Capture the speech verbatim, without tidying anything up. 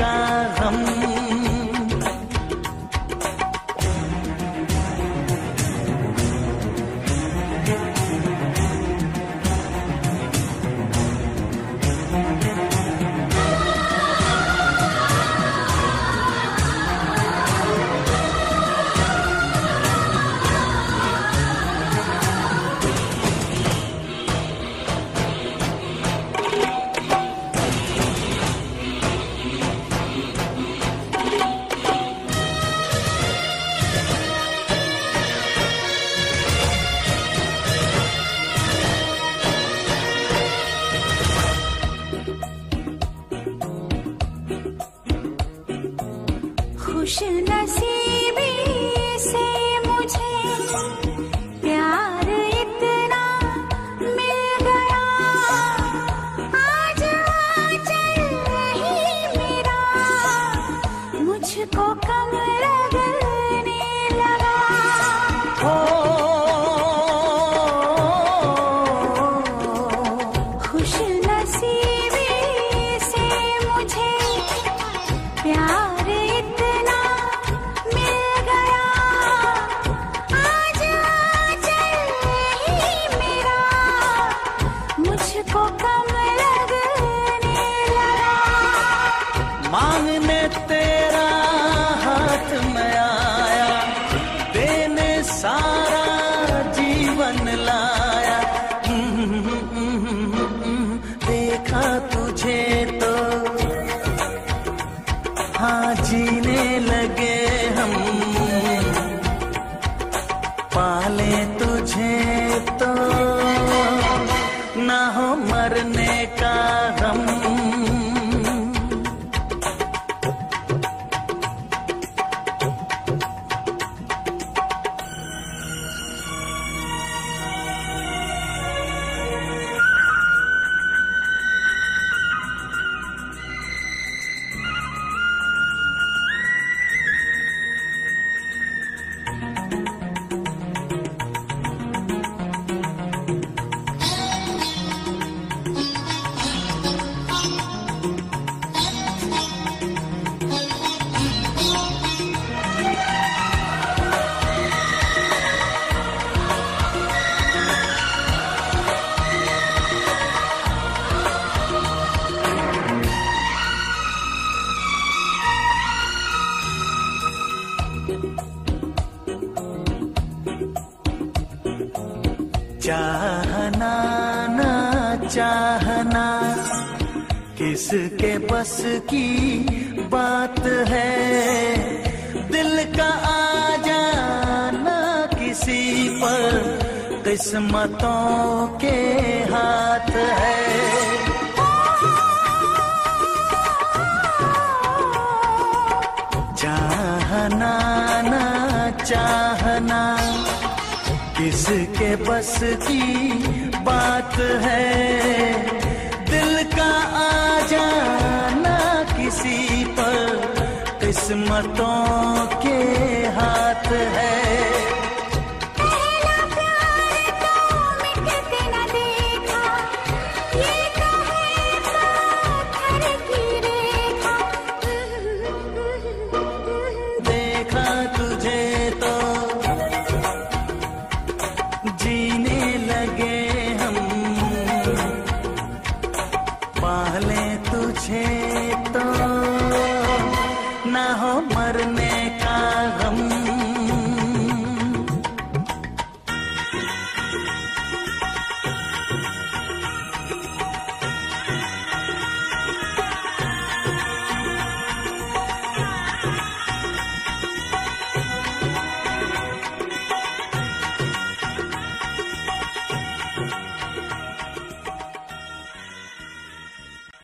का गम। खुश नसीबी से मुझे प्यार इतना मिल गया, आज आंचल ही मेरा मुझको कम लगने लगा। हो खुश नसीबी से मुझे प्यार मांगने तेरा हाथ में आया, देने सारा जीवन लाया। देखा तुझे तो हाँ जीने लगे हम, पाले तुझे तो ना हो मरने का गम। चाहना ना चाहना किसके बस की बात है, दिल का आ जाना किसी पर किस्मतों के हाथ है। चाहना ना चाहना किसके बस की बात है, दिल का आ जाना किसी पर किस्मतों के हाथ है।